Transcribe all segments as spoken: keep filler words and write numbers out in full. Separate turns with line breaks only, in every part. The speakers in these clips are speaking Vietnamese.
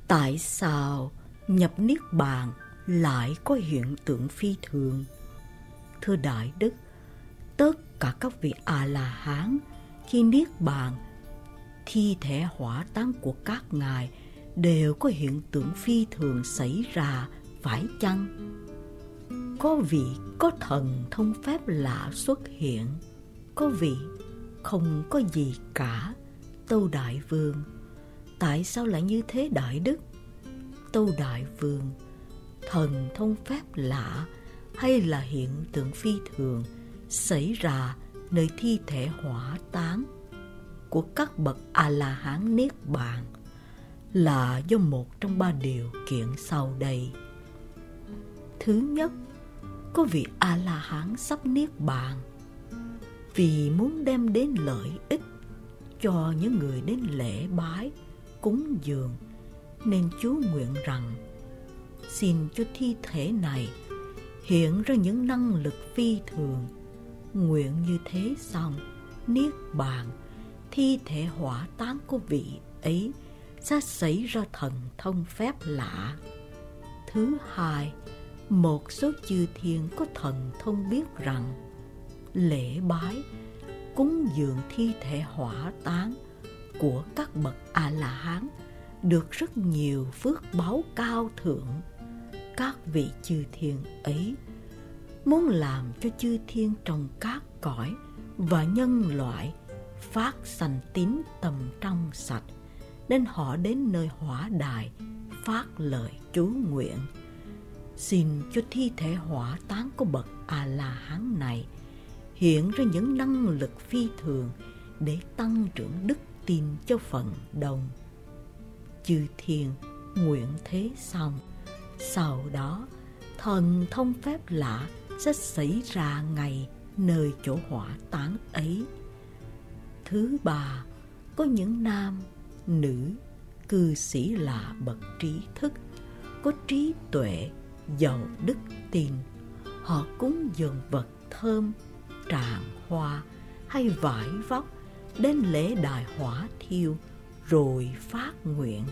Tại sao nhập niết bàn lại có hiện tượng phi thường? Thưa Đại Đức, tất cả các vị A-la-hán khi niết bàn, thi thể hỏa táng của các ngài đều có hiện tượng phi thường xảy ra, phải chăng? Có vị có thần thông phép lạ xuất hiện, có vị không có gì cả. Tâu Đại Vương, tại sao lại như thế Đại Đức? Tâu Đại Vương, thần thông phép lạ hay là hiện tượng phi thường xảy ra nơi thi thể hỏa táng của các bậc A-la-hán niết bàn là do một trong ba điều kiện sau đây. Thứ nhất, có vị A-la-hán sắp niết bàn, vì muốn đem đến lợi ích cho những người đến lễ bái, cúng dường, nên chú nguyện rằng xin cho thi thể này hiện ra những năng lực phi thường. Nguyện như thế xong, niết bàn, thi thể hỏa táng của vị ấy sẽ xảy ra thần thông phép lạ. Thứ hai, một số chư thiên có thần thông biết rằng lễ bái, cúng dường thi thể hỏa táng của các bậc A-la-hán được rất nhiều phước báu cao thượng. Các vị chư thiên ấy muốn làm cho chư thiên trong các cõi và nhân loại phát sanh tín tâm trong sạch, nên họ đến nơi hỏa đài phát lời chú nguyện: xin cho thi thể hỏa táng của bậc A-la-hán này hiện ra những năng lực phi thường để tăng trưởng đức tin cho phần đông. Chư thiên nguyện thế xong, sau đó thần thông phép lạ sẽ xảy ra ngay nơi chỗ hỏa táng ấy. Thứ ba, có những nam, nữ, cư sĩ là bậc trí thức, có trí tuệ, giàu đức tin. Họ cúng dường vật thơm, tràng hoa hay vải vóc đến lễ đài hỏa thiêu rồi phát nguyện: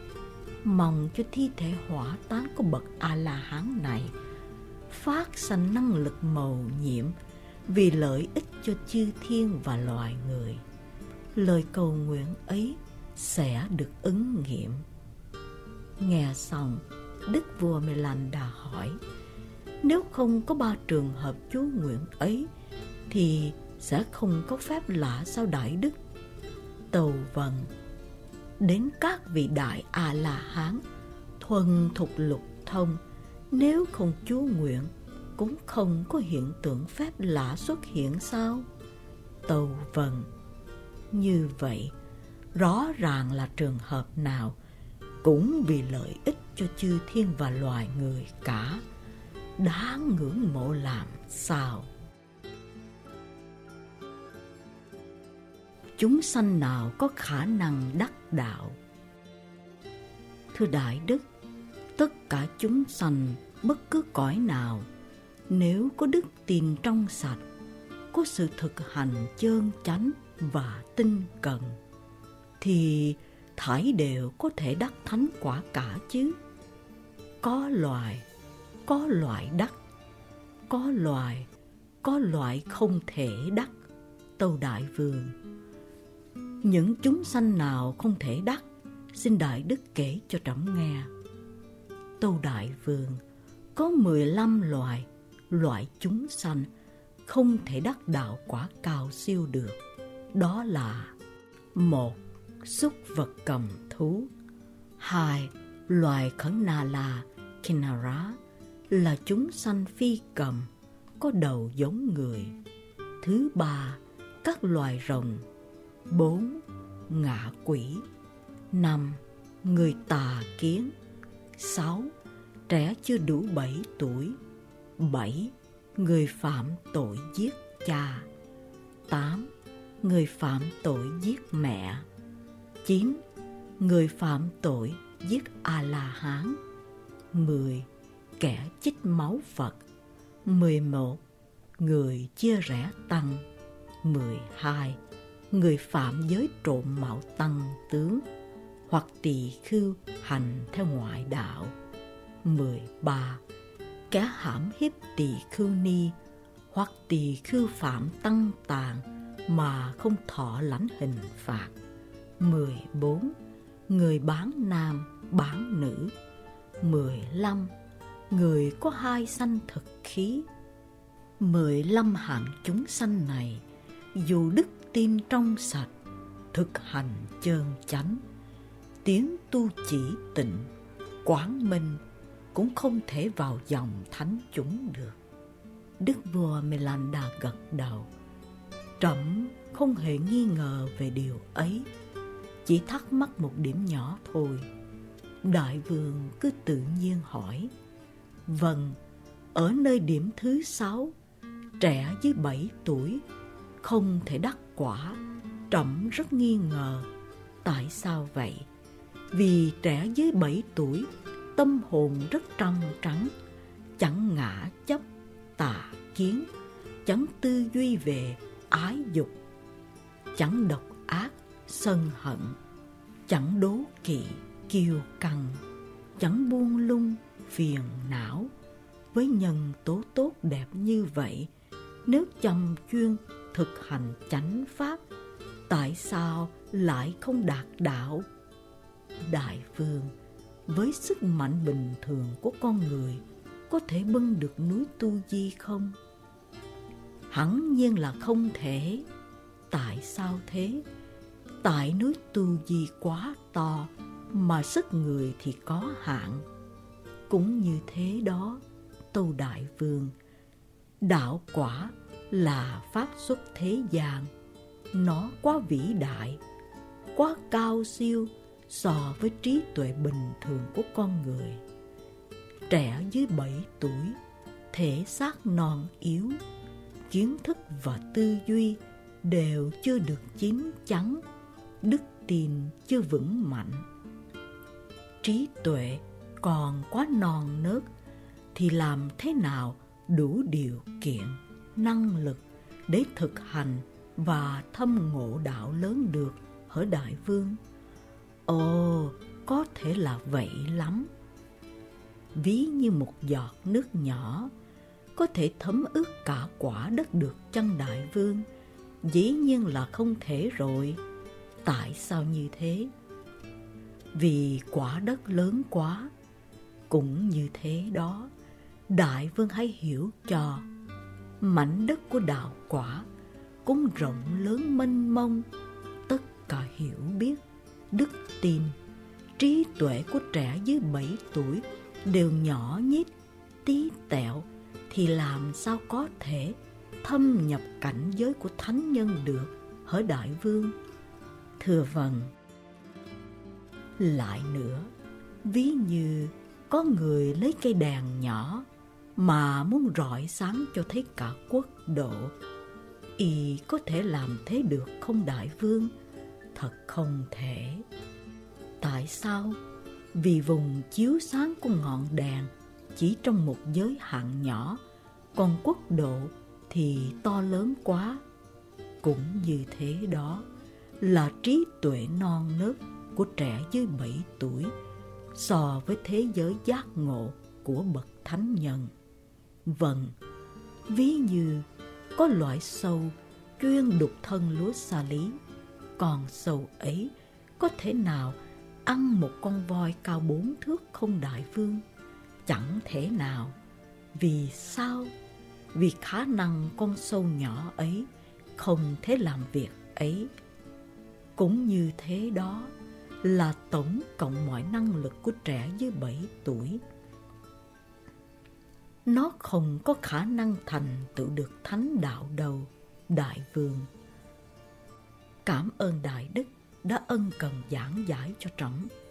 mong cho thi thể hỏa táng của bậc A-la-hán này phát sanh năng lực mầu nhiệm vì lợi ích cho chư thiên và loài người. Lời cầu nguyện ấy sẽ được ứng nghiệm. Nghe xong, Đức vua Mê-lan-đa hỏi: nếu không có ba trường hợp chú nguyện ấy thì sẽ không có phép lạ sao Đại Đức? Tâu vâng, đến các vị đại A-la-hán thuần thục lục thông, nếu không chú nguyện cũng không có hiện tượng phép lạ xuất hiện sao? Tâu vâng, như vậy rõ ràng là trường hợp nào cũng vì lợi ích cho chư thiên và loài người cả, đáng ngưỡng mộ làm sao. Chúng sanh nào có khả năng đắc đạo? Thưa Đại Đức, tất cả chúng sanh bất cứ cõi nào, nếu có đức tin trong sạch, có sự thực hành chơn chánh và tinh cần, thì thảy đều có thể đắc thánh quả cả chứ. Có loài, có loại đắc, có loài, có loại không thể đắc. Tâu Đại Vương, những chúng sanh nào không thể đắc, xin Đại Đức kể cho trẫm nghe. Tâu Đại Vương, có mười lăm loài, loại chúng sanh không thể đắc đạo quả cao siêu được. Đó là: một, súc vật cầm thú; hai, loài khẩn na la Kinara, là chúng sanh phi cầm, có đầu giống người; thứ ba, các loài rồng; bốn, ngạ quỷ; năm, người tà kiến; sáu, trẻ chưa đủ bảy tuổi; bảy, người phạm tội giết cha; tám, người phạm tội giết mẹ; chín, người phạm tội giết A-la-hán; mười, kẻ chích máu Phật; mười một, người chia rẽ tăng; mười hai, người phạm giới trộm mạo tăng tướng; hoặc tỳ khưu hành theo ngoại đạo. mười ba. Kẻ hãm hiếp tỳ khưu ni hoặc tỳ khưu phạm tăng tàn mà không thọ lãnh hình phạt. mười bốn. Người bán nam, bán nữ. mười lăm. Người có hai sanh thực khí. mười lăm hạng chúng sanh này, dù đức tin trong sạch, thực hành chơn chánh, tiếng tu chỉ tịnh, quán minh, cũng không thể vào dòng thánh chúng được. Đức vua Melanda gật đầu. Trẫm không hề nghi ngờ về điều ấy, chỉ thắc mắc một điểm nhỏ thôi. Đại vương cứ tự nhiên hỏi. Vâng, ở nơi điểm thứ sáu, trẻ dưới bảy tuổi không thể đắc quả, trẫm rất nghi ngờ. Tại sao vậy? Vì trẻ dưới bảy tuổi tâm hồn rất trong trắng, chẳng ngã chấp, tà kiến, chẳng tư duy về ái dục, chẳng độc ác, sân hận, chẳng đố kỵ, kiêu căng, chẳng buông lung, phiền não. Với nhân tố tốt đẹp như vậy, nếu chăm chuyên thực hành chánh pháp, tại sao lại không đạt đạo? Đại vương, với sức mạnh bình thường của con người, có thể bưng được núi Tu Di không? Hẳn nhiên là không thể. Tại sao thế? Tại núi Tu Di quá to, mà sức người thì có hạn. Cũng như thế đó, tâu đại vương, đạo quả là pháp xuất thế gian. Nó quá vĩ đại, quá cao siêu so với trí tuệ bình thường của con người. Trẻ dưới bảy tuổi, thể xác non yếu, kiến thức và tư duy đều chưa được chín chắn, đức tin chưa vững mạnh. Trí tuệ còn quá non nớt, thì làm thế nào đủ điều kiện, năng lực để thực hành và thâm ngộ đạo lớn được, hỡi đại vương? Ồ, có thể là vậy lắm. Ví như một giọt nước nhỏ có thể thấm ướt cả quả đất được chăng đại vương? Dĩ nhiên là không thể rồi. Tại sao như thế? Vì quả đất lớn quá. Cũng như thế đó, đại vương hãy hiểu cho, mảnh đất của đạo quả cũng rộng lớn mênh mông. Tất cả hiểu biết, đức tin, trí tuệ của trẻ dưới bảy tuổi đều nhỏ nhít, tí tẹo, thì làm sao có thể thâm nhập cảnh giới của thánh nhân được, hỡi đại vương? Thưa vâng. Lại nữa, ví như có người lấy cây đèn nhỏ mà muốn rọi sáng cho thấy cả quốc độ, y có thể làm thế được không đại vương? Thật không thể. Tại sao? Vì vùng chiếu sáng của ngọn đèn chỉ trong một giới hạn nhỏ, còn quốc độ thì to lớn quá. Cũng như thế đó là trí tuệ non nớt của trẻ dưới bảy tuổi so với thế giới giác ngộ của bậc thánh nhân. Vâng, ví như có loại sâu chuyên đục thân lúa sa lý, còn sâu ấy có thể nào ăn một con voi cao bốn thước không đại vương? Chẳng thể nào. Vì sao? Vì khả năng con sâu nhỏ ấy không thể làm việc ấy. Cũng như thế đó là tổng cộng mọi năng lực của trẻ dưới bảy tuổi. Nó không có khả năng thành tựu được thánh đạo đâu, đại vương. Cảm ơn đại đức đã ân cần giảng giải cho trẫm.